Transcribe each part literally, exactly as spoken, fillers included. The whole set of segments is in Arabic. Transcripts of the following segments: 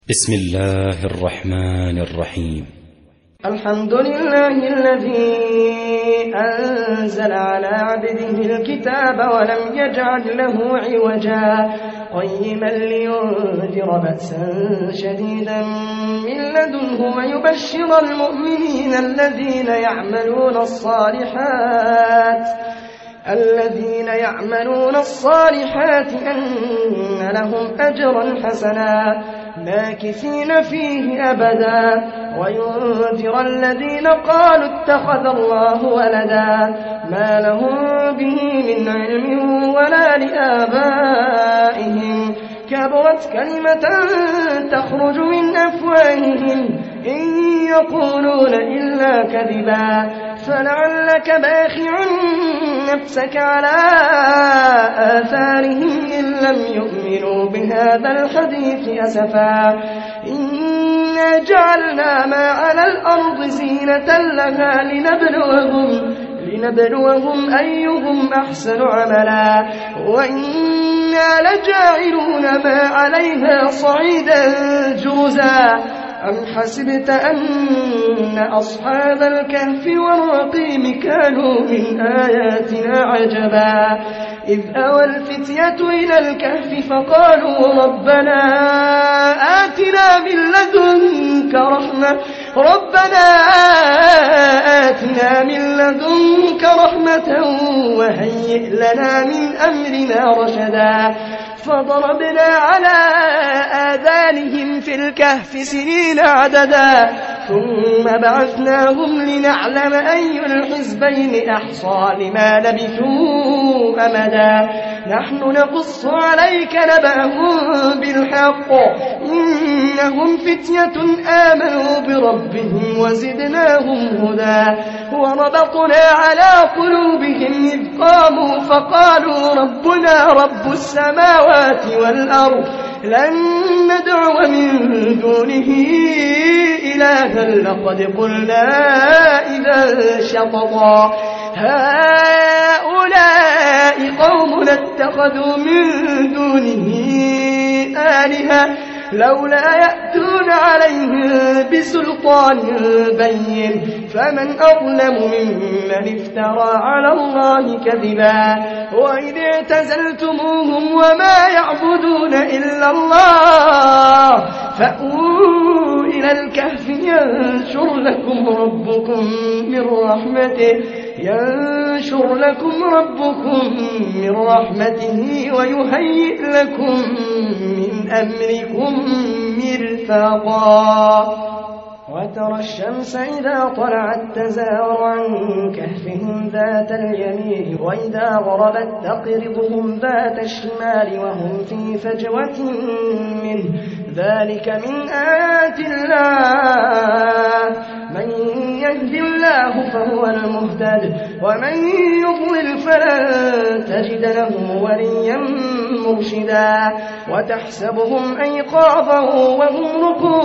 بسم الله الرحمن الرحيم. الحمد لله الذي أنزل على عبده الكتاب ولم يجعل له عوجا قيما لينذر بأسا شديدا من لدنه ويبشر المؤمنين الذين يعملون الصالحات الذين يعملون الصالحات أن لهم أجرا حسنا ماكثين فيه أبدا وينذر الذين قالوا اتخذ الله ولدا ما لهم به من علم ولا لآبائهم كبرت كلمة تخرج من أفواههم إن يقولون إلا كذبا فلعلك باخع نفسك على آثارهم إن لم يؤمنوا بهذا الحديث أسفا إنا جعلنا ما على الأرض زينة لها لنبلوهم, لنبلوهم أيهم أحسن عملا وإنا لجاعلون ما عليها صعيدا جرزا أم حسبت أن أصحاب الكهف والرقيم كانوا من آياتنا عجبا إذ أوى الفتية إلى الكهف فقالوا ربنا آتنا من لدنك رحمة ربنا آتنا من لدنك رحمة وهيئ لنا من أمرنا رشدا فضربنا على آذانهم في الكهف سنين عددا ثم بعثناهم لنعلم أي الحزبين أحصى لما لبثوا أمدا نحن نقص عليك نبأهم بالحق إنهم فتية آمنوا بربهم وزدناهم هدى وربطنا على قلوبهم إذ قاموا فقالوا ربنا رب السماوات والأرض لن ندعو من دونه إلها لقد قلنا إذا شططا هؤلاء قوم اتخذوا من دونه آلهة لولا يأتون عليهم بسلطان بين فمن أظلم ممن افترى على الله كذبا وإذ اعتزلتموهم وما يعبدون إلا الله فأووا إلى الكهف ينشر لكم ربكم من رحمته ينشر لكم ربكم من رحمته ويهيئ لكم من أمركم مرفقا وترى الشمس إذا طلعت تزاور عن كهفهم ذات اليمين وإذا غربت تقرضهم ذات الشمال وهم في فجوة منه ذلك من آيات الله من يهد الله فهو المهتد ومن يضلل فلن تجد له وليا مرشدا وتحسبهم أيقاظا وهم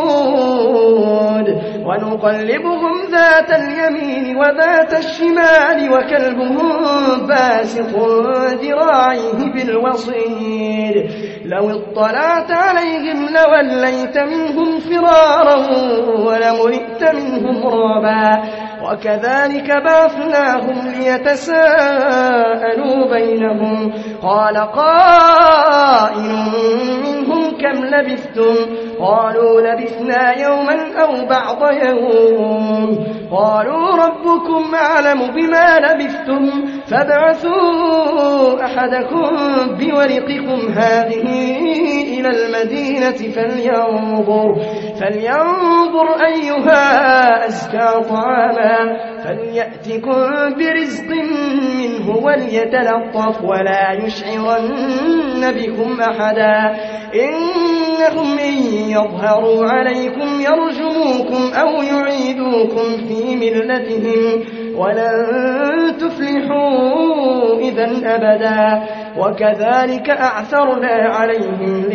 رقود ونقلبهم ذات اليمين وذات الشمال وكلبهم باسط ذراعيه بالوصيد لو اطلعت عليهم لوليت منهم فرارا ولملئت منهم رعبا وكذلك بعثناهم ليتساءلوا بينهم قال قائل منهم كم لبثتم قالوا لبثنا يوما أو بعض يوم قالوا ربكم أعلم بما لبثتم فابعثوا أحدكم بورقكم هذه إلى المدينة فلينظر, فلينظر أيها أزكى طعاما فليأتكم برزق منه وليتلطف ولا يشعرن بكم أحدا إنهم إن يظهروا عليكم يرجموكم أو يعيدوكم في ملتهم ولن تفلحوا إذن أبدا وكذلك أعثرنا عليهم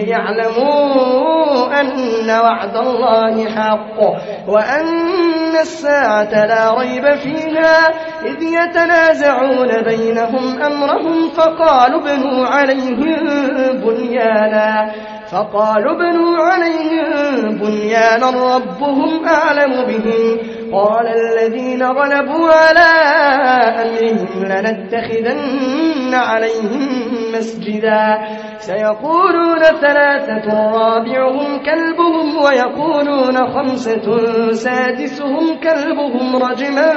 ليعلموا أن وعد الله حق وأن الساعة لا ريب فيها إذ يتنازعون بينهم أمرهم فقالوا ابنوا عليهم بنيانا فقالوا ابنوا عليهم بنيانا ربهم أعلم بهم قال الذين غلبوا على أمرهم لنتخذن عليهم مسجدا سيقولون ثلاثة رابعهم كلبهم ويقولون خمسة سادسهم كلبهم رجما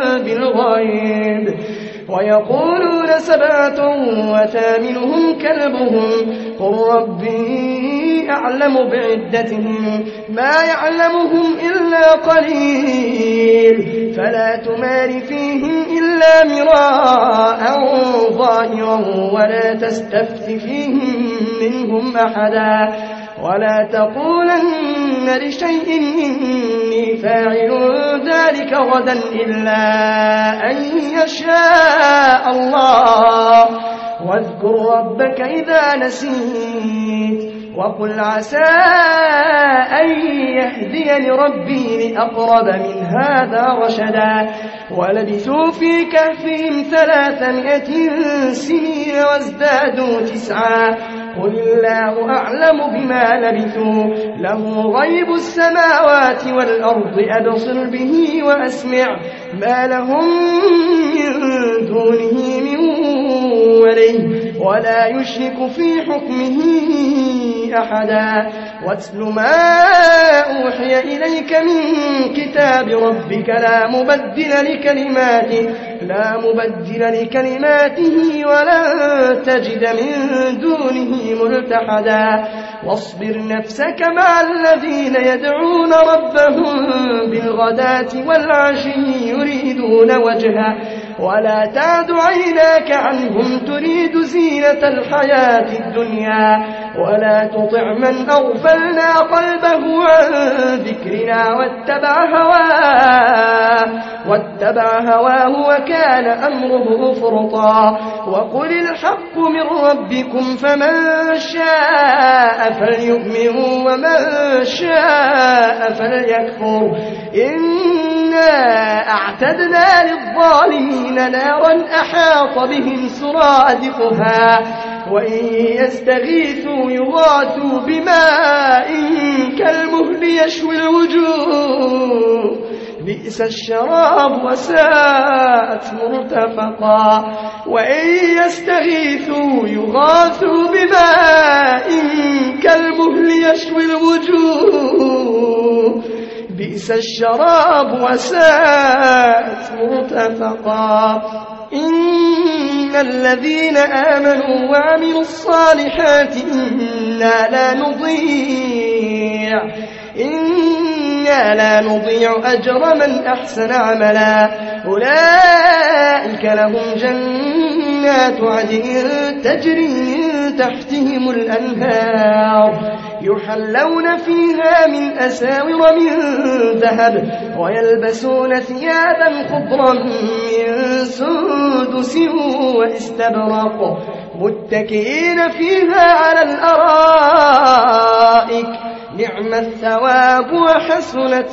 بالغيب ويقولون سبعة وثامنهم كلبهم قل ربي أعلم بعدتهم ما يعلمهم إلا قليل فلا تمار فيهم إلا مراء ظاهرا ولا تستفت فيهم منهم أحدا ولا تقولن لشيء إني فاعل ذلك غدا إلا أن يشاء الله واذكر ربك إذا نسيت وقل عسى أن يهديني ربي لأقرب من هذا رشدا ولبثوا في كهفهم ثلاثمائة سنين وازدادوا تسعا قل الله أعلم بما لبثوا له غيب السماوات والأرض أبصر به وأسمع ما لهم من دونه من ولي ولا يشرك في حكمه أحدا واتل ما أوحي إليك من كتاب ربك لا مبدل لكلماته لا مبدل لكلماته ولا تجد من دونه ملتحدا واصبر نفسك مع الذين يدعون ربهم بالغداة والعشي يريدون وجهه ولا تعد عيناك عنهم تريد زينة الحياة الدنيا ولا تطع من أغفلنا قلبه عن ذكرنا واتبع هواه واتبع هواه وكان أمره فرطا وقل الحق من ربكم فمن شاء فليؤمن ومن شاء فليكفر إنا أعتدنا للظالمين نارا أحاط بهم سرادقها وإن يستغيثوا يغاثوا بماء كالمهل يشوي الوجوه بئس الشراب وساءت مرتفقا وإن يستغيثوا يغاثوا بماء كالمهل يشوي الوجوه بئس الشراب وساءت مرتفقا إن الذين آمنوا وعملوا الصالحات إنا لا نضيع إنا لا نضيع أجر من أحسن عملا أولئك لهم جنات عدن تجري من تحتهم الأنهار يحلون فيها من أساور من ذهب ويلبسون ثيابا خضرا من سندس واستبرق متكئين فيها على الأرائك نعم الثواب وحسنت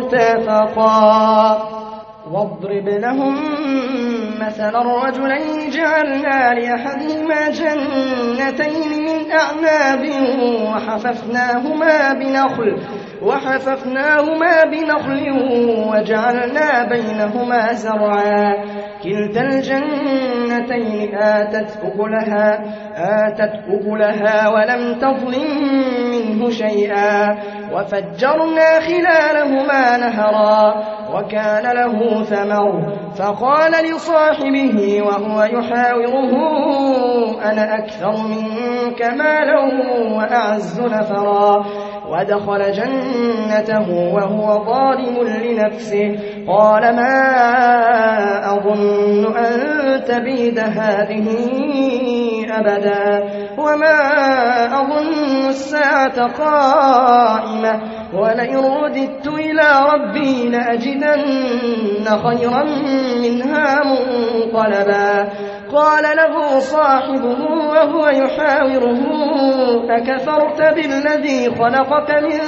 مرتفقا واضرب لهم مثلا الرجلين جعلنا لأحدهما جنتين من أعناب وحففناهما بنخل وحففناهما بنخل وجعلنا بينهما زرعا كلتا الجنتين آتت أكلها آتت أكلها ولم تظلم منه شيئا وفجرنا خلالهما نهرا وكان له ثمر فقال لصاحبه وهو يحاوره أنا أكثر منك مالا وأعز نفرا ودخل جنته وهو ظالم لنفسه قال ما أظن أن تبيد هذه أبدا وما أظن الساعة قائمة ولئن رددت إلى ربي لأجدن خيرا منها منقلبا قال له صاحبه وهو يحاوره أكفرت بالذي خلقك من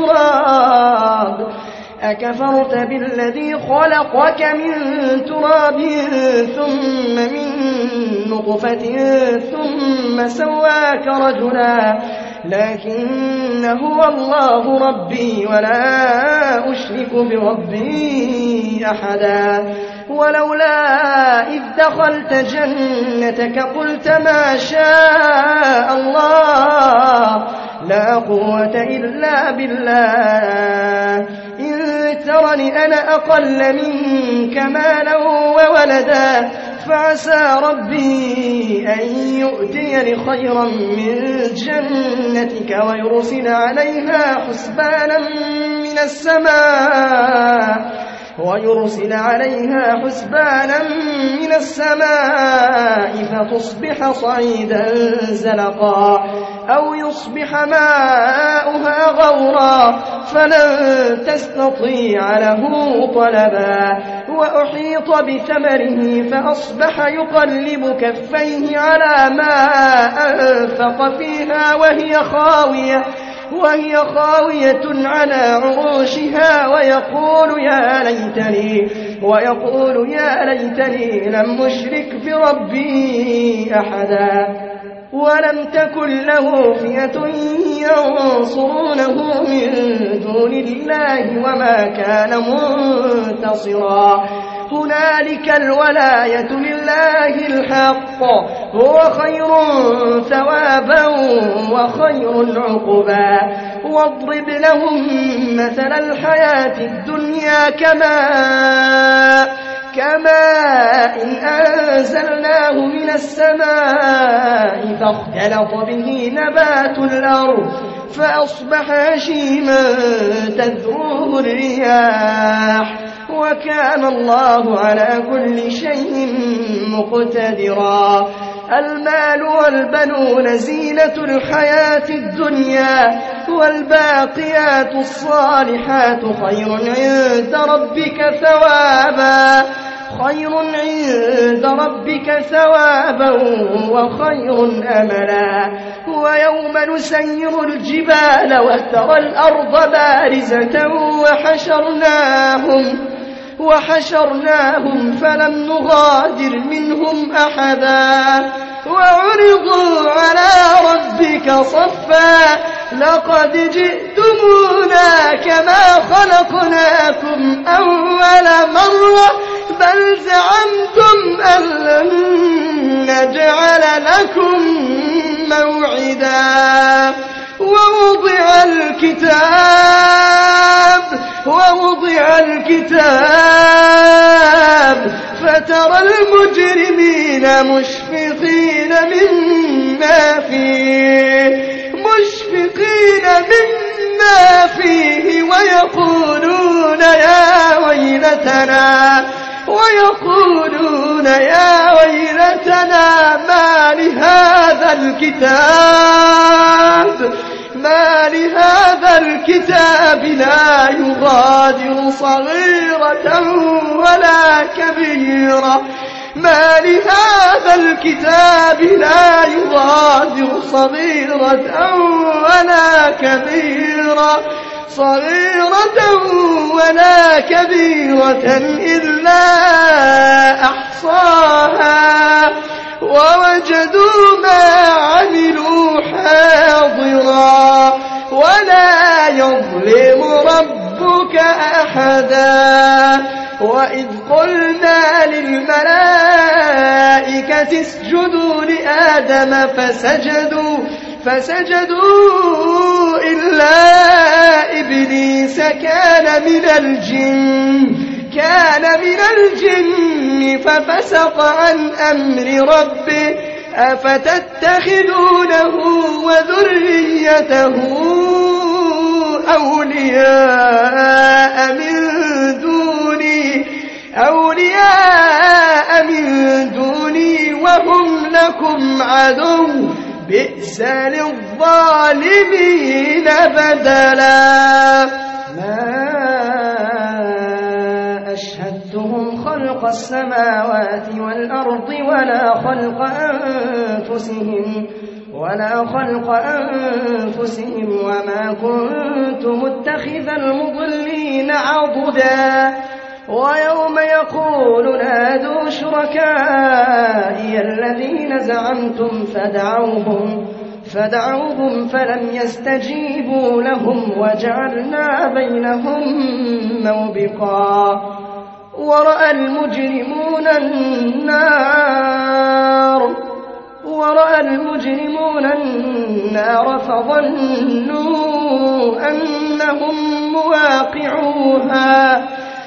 تراب أكفرت بالذي خلقك من تراب ثم من نطفة ثم سواك رجلا لكن هو الله ربي ولا أشرك بربي أحدا ولولا إذ دخلت جنتك قلت ما شاء الله لا قوة إلا بالله إن ترني أنا أقل منك مالا وولدا فعسى ربي أن يؤتيني خيرا من جنتك ويرسل عليها حسبانا من السماء ويرسل عليها حسبانا من السماء فتصبح صعيدا زلقا أو يصبح ماؤها غورا فلن تستطيع له طلبا وأحيط بثمره فأصبح يقلب كفيه على ما أنفق فيها وهي خاوية وهي خاوية على عروشها ويقول يا ليتني ويقول يا ليتني لم أشرك بربي أحدا ولم تكن له فئة ينصرونه من دون الله وما كان منتصرا هنالك الولاية لله الحق هو خير ثوابا وخير عقبا واضرب لهم مثل الحياة الدنيا كماء كماء إن أنزلناه من السماء فاختلط به نبات الأرض فأصبح هشيما تذروه الرياح وكان الله على كل شيء مقتدرا المال والبنون زينة الحياة الدنيا والباقيات الصالحات خير عند ربك ثوابا خير عند ربك ثوابا وخير أملا ويوم نسير الجبال وترى الأرض بارزة وحشرناهم وحشرناهم فلم نغادر منهم أحدا وعرضوا على ربك صفا لقد جئتمونا كما خلقناكم أول مرة بل زعمتم أن لن نجعل لكم موعدا ووضع الكتاب ووضع الكتاب فترى المجرمين مشفقين مما فيه مشفقين مما فيه ويقولون يا ويلتنا ويقولون يا ويلتنا ما لهذا الكتاب ما لهذا الكتاب لا يغادر صغيرة ولا كبيرة ما لهذا الكتاب لا يغادر صغيرة ولا كبيرة صغيرة ولا كبيرة إلا أحصاها ووجدوا ما عملوا حاضرا ولا يظلم ربك أحدا وإذ قلنا للملائكة اسجدوا لآدم فسجدوا فسجدوا إلا إبليس كان من الجن كان من الجن ففسق عن أمر ربه أفتتخذونه وذريته أولياء من دوني أولياء من دوني وهم لكم عدو بئس للظالمين بدلا ما أشهدتهم خلق السماوات والأرض ولا خلق أنفسهم ولا خلق أنفسهم وما كنت متخذ المضلين عضدا ويوم يقول نادوا شركائي الذين زعمتم فدعوهم فدعوهم فلم يستجيبوا لهم وجعلنا بينهم موبقا ورأى المجرمون النار ورأى المجرمون النار فظنوا أنهم مواقعوها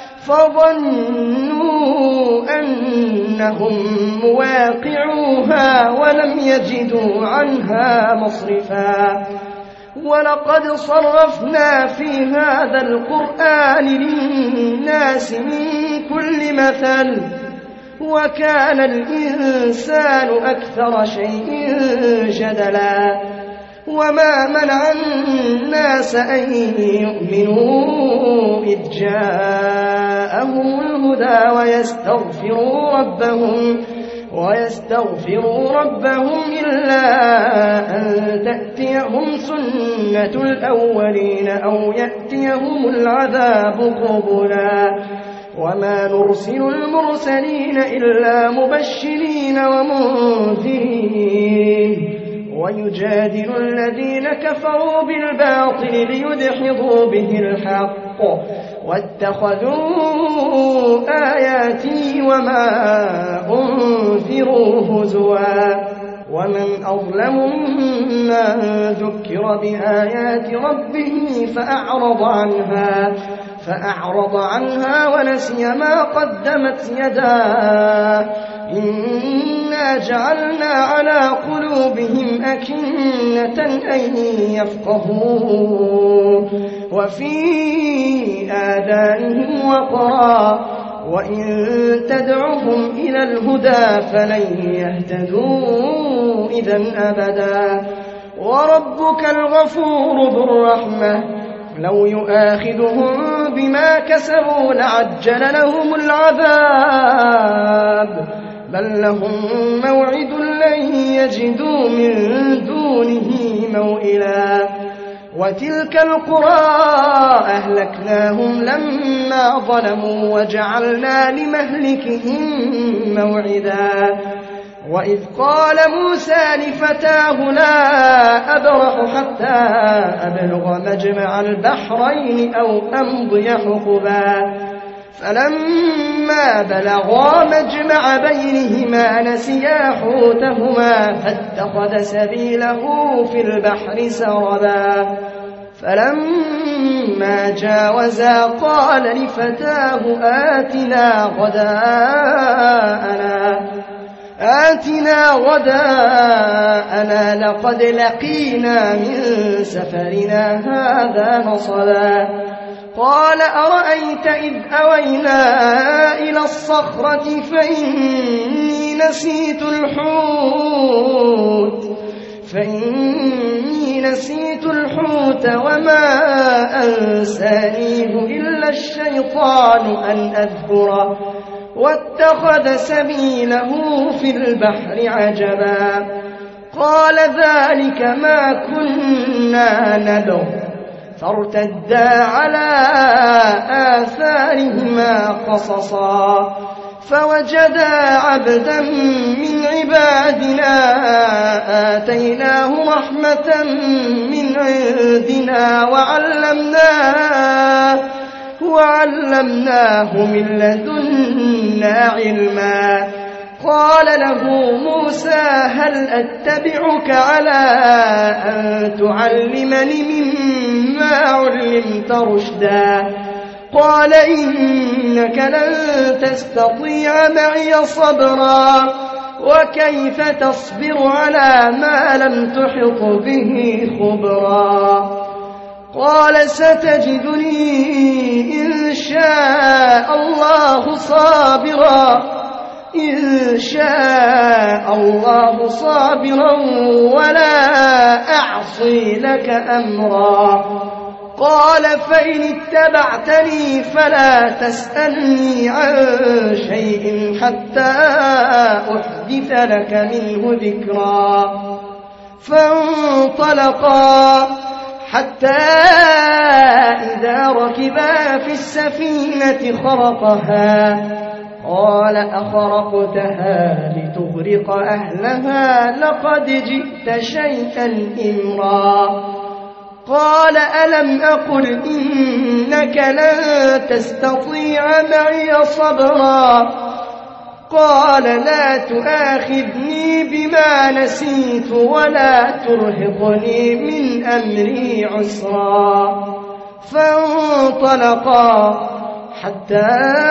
فظنوا أنهم مواقعوها ولم يجدوا عنها مصرفا ولقد صرفنا في هذا القرآن للناس من كل مثل وكان الإنسان أكثر شيء جدلا وما منع الناس أن يؤمنوا إذ جاءهم الهدى ويستغفروا ربهم ويستغفروا ربهم إلا أن تأتيهم سنة الأولين أو يأتيهم العذاب قبلا وما نرسل المرسلين إلا مبشرين ومنذرين ويجادل الذين كفروا بالباطل ليدحضوا به الحق واتخذوا آياتي وما أنذروا هزوا ومن أظلم ممن ذكر بآيات ربه فأعرض عنها فأعرض عنها ونسي ما قدمت يداه إنا جعلنا على قلوبهم أكنة أن يفقهوا وفي آذانهم وقرا وإن تدعهم إلى الهدى فلن يهتدوا إذا أبدا وربك الغفور ذو الرحمة لو يؤاخذهم بما كسبوا لعجل لهم العذاب بل لهم موعد لن يجدوا من دونه موئلا وتلك القرى أهلكناهم لما ظلموا وجعلنا لمهلكهم موعدا وإذ قال موسى لفتاه لا أبرح حتى أبلغ مجمع البحرين أو أمضي حقبا فلما بلغا مجمع بينهما نسيا حوتهما فاتخذ سبيله في البحر سربا فلما جاوزا قال لفتاه آتنا غداءنا آتنا غداءنا لقد لقينا من سفرنا هذا نصبا قال أرأيت إذ أوينا إلى الصخرة فإني نسيت الحوت فإني نسيت الحوت وما أنسانيه إلا الشيطان أن أذكره واتخذ سبيله في البحر عجبا قال ذلك ما كنا نبغ فارتدا على آثارهما قصصا فوجدا عبدا من عبادنا آتيناه رحمة من عندنا وعلمناه وعلمناه من لدنا علما قال له موسى هل أتبعك على أن تعلمني مما علمت رشدا قال إنك لن تستطيع معي صبرا وكيف تصبر على ما لم تحط به خبرا قال ستجدني إن شاء الله صابرا إن شاء الله صابرا ولا أعصي لك أمرا قال فإن اتبعتني فلا تسألني عن شيء حتى أحدث لك منه ذكرا فانطلقا حتى إذا ركبا في السفينة خرقها قال أخرقتها لتغرق أهلها لقد جئت شيئا إمرا قال ألم أقل إنك لن تستطيع معي صبرا قال لا تؤاخذني بما نسيت ولا ترهقني من أمري عسرا فانطلقا حتى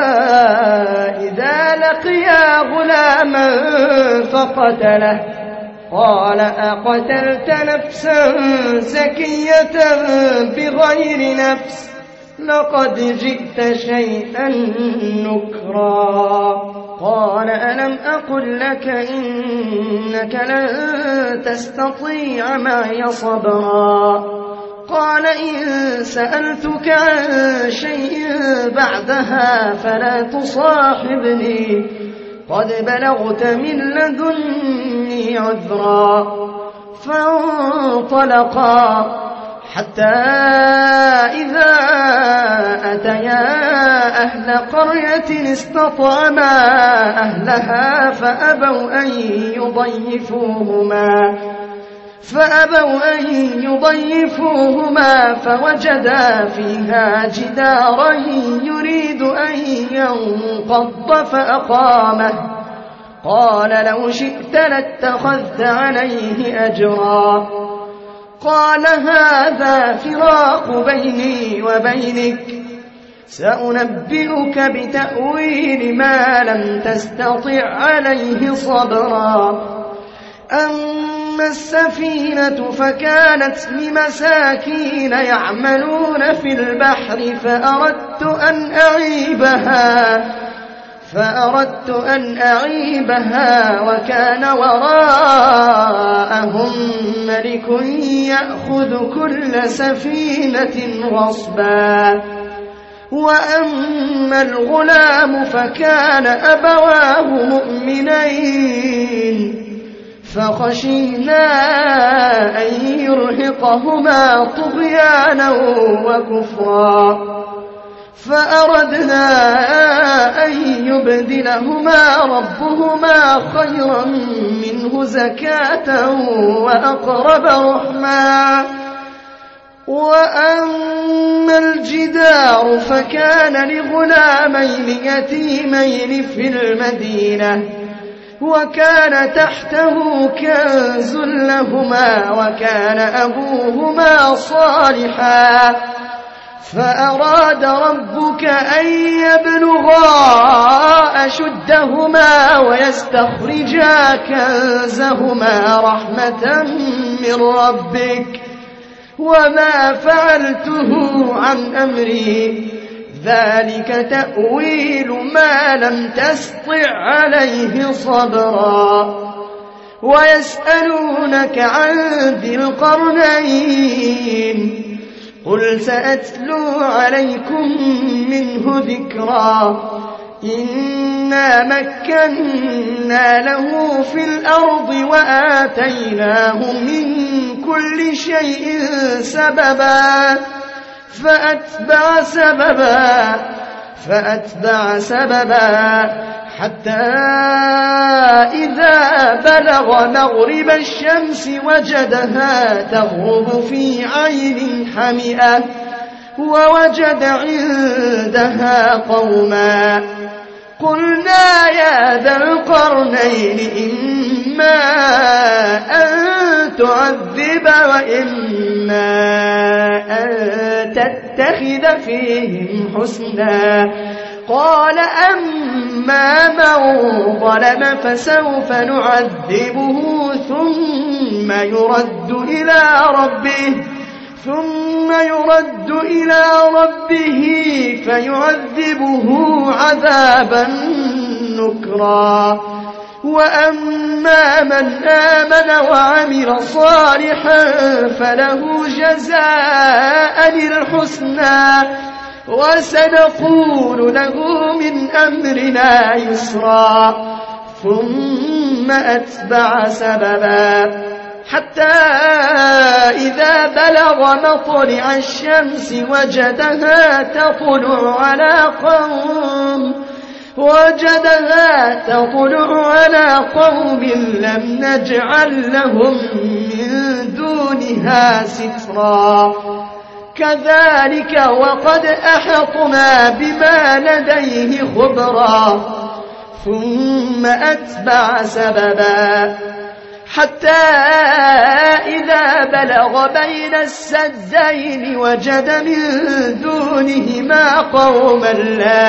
إذا لقيا غلاما فقتله قال أقتلت نفسا زكية بغير نفس لقد جئت شيئا نكرا قال ألم أقل لك إنك لن تستطيع معي صبرا قال إن سألتك عن شيء بعدها فلا تصاحبني قد بلغت من لدني عذرا فانطلقا حتى إذا أتيا أهل قرية استطعما أهلها فأبوا أن يضيفوهما فأبوا أن يضيفوهما فوجدا فيها جدارا يريد أن ينقض فأقامه قال لو شئت لاتخذت عليه أجرا قال هذا فراق بيني وبينك سأنبئك بتأويل ما لم تستطع عليه صبرا أما السفينة فكانت لمساكين يعملون في البحر فأردت أن أعيبها فأردت أن أعيبها وكان وراءهم ملك يأخذ كل سفينة غصبا وأما الغلام فكان أبواه مؤمنين فخشينا أن يرهقهما طغيانا وكفرا فأردنا أن يبدلهما ربهما خيرا منه زكاة وأقرب رحما وأما الجدار فكان لغلامين يتيمين في المدينة وكان تحته كنز لهما وكان أبوهما صالحا فأراد ربك أن يبلغا أشدهما ويستخرجا كنزهما رحمة من ربك وما فعلته عن أمري ذلك تأويل ما لم تستطع عليه صبرا ويسألونك عن ذي القرنين قل سأتلو عليكم منه ذكرا إنا مكنا له في الأرض وآتيناه من كل شيء سببا فأتبع سببا فأتبع سببا حتى إذا بلغ مغرب الشمس وجدها تغرب في عين حمئة ووجد عندها قوما قلنا يا ذا القرنين إما أن تعذب وإما أن تتخذ فيهم حسنا قال أما من ظلم فسوف نعذبه ثم يرد إلى ربه ثم يرد إلى ربه فيعذبه عذابا نكرا وأما من آمن وعمل صالحا فله جزاء الحسنى وسنقول له من أمرنا يسرا ثم أتبع سببا حتى إذا بلغ مطلع الشمس وجدها تطلع على قوم وجدها تطلع على قوم لم نجعل لهم من دونها سترا كذلك وقد أحطنا بما لديه خبرا ثم أتبع سببا حتى إذا بلغ بين السدين وجد من دونهما قوما لا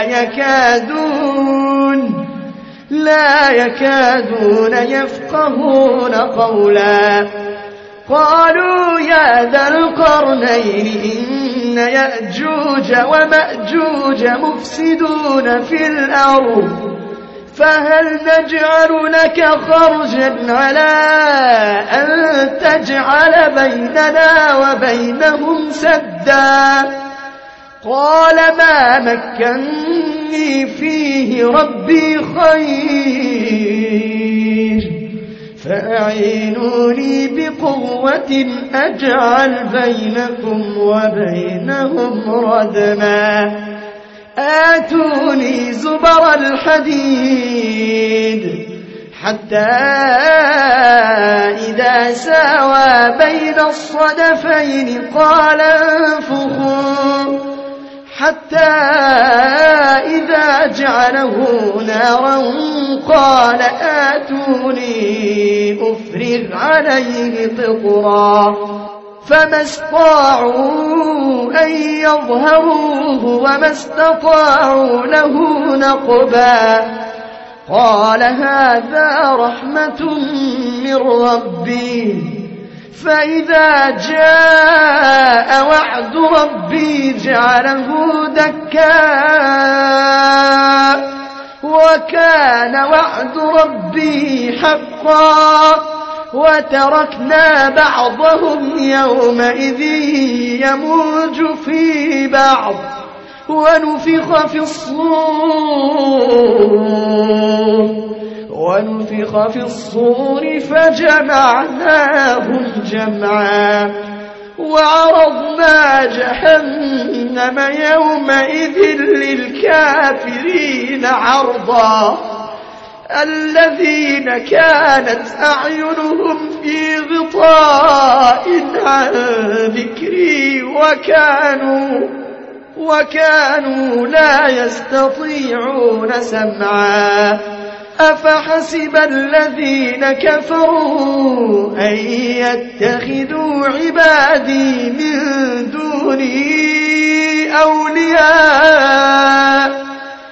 يكادون لا يكادون يفقهون قولا قالوا يا ذا القرنين إن يأجوج ومأجوج مفسدون في الأرض فهل نجعل لك خرجا على أن تجعل بيننا وبينهم سدا قال ما مكني فيه ربي خير فأعينوني بقوة أجعل بينكم وبينهم ردما آتوني زبر الحديد حتى إذا ساوى بين الصدفين قال انفخوا حتى إذا جعله نارا قال آتوني أفرغ عليه قطرا فما استطاعوا أن يظهروه وما استطاعوا له نقبا قال هذا رحمة من ربي فإذا جاء وعد ربي جعله دكا وكان وعد ربي حقا وتركنا بعضهم يومئذ يموج في بعض ونفخ في الصور ونفخ في الصور فجمعناهم جمعا وعرضنا جهنم يومئذ للكافرين عرضا الذين كانت أعينهم في غطاء عن ذكري وكانوا وكانوا لا يستطيعون سمعا أفحسب الذين كفروا أن يتخذوا عبادي من دوني أولياء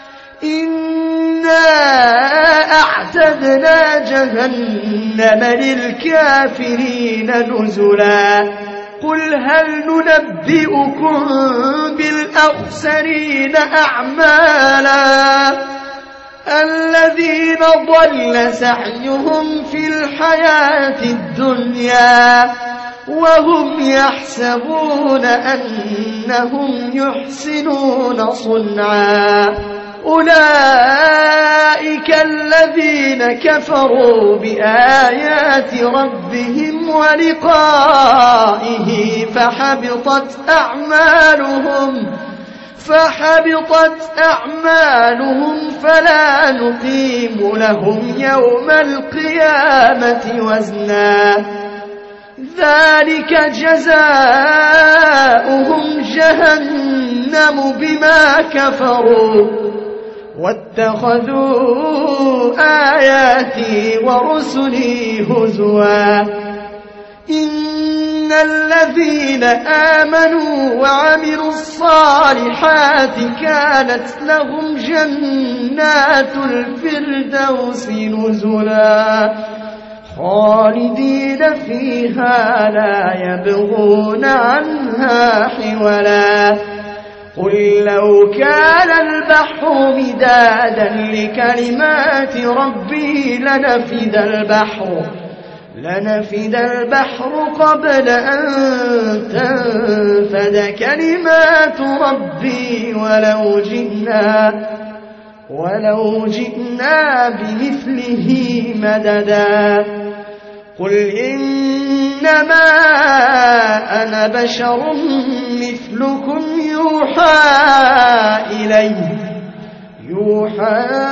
إنا أعتدنا جهنم للكافرين نزلا قل هل ننبئكم بالأخسرين أعمالا الذين ضل سعيهم في الحياة الدنيا وهم يحسبون أنهم يحسنون صنعا أولئك الذين كفروا بآيات ربهم ولقائه فحبطت أعمالهم فحبطت أعمالهم فلا نقيم لهم يوم القيامة وزنا ذلك جزاؤهم جهنم بما كفروا واتخذوا آياتي ورسلي هزوا إن الذين آمنوا وعملوا الصالحات كانت لهم جنات الفردوس نزلا خالدين فيها لا يبغون عنها حولا قل لو كان البحر مدادا لكلمات ربي لنفد البحر لنفد البحر قبل أن تنفد كلمات ربي ولو جئنا ولو جئنا بمثله مددا قل إنما أنا بشر مثلكم يوحى إلي يوحى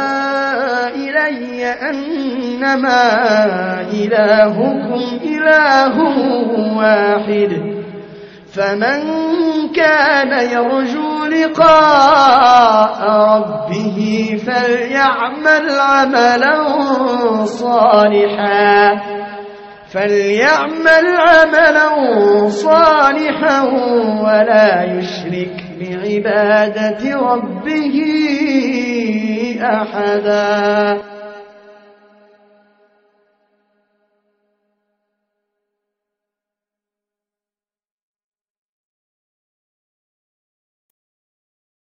كأنما إلهكم إله واحد فمن كان يرجو لقاء ربه فليعمل عملا صالحا فليعمل عملا صالحا ولا يشرك بعبادة ربه أحدا.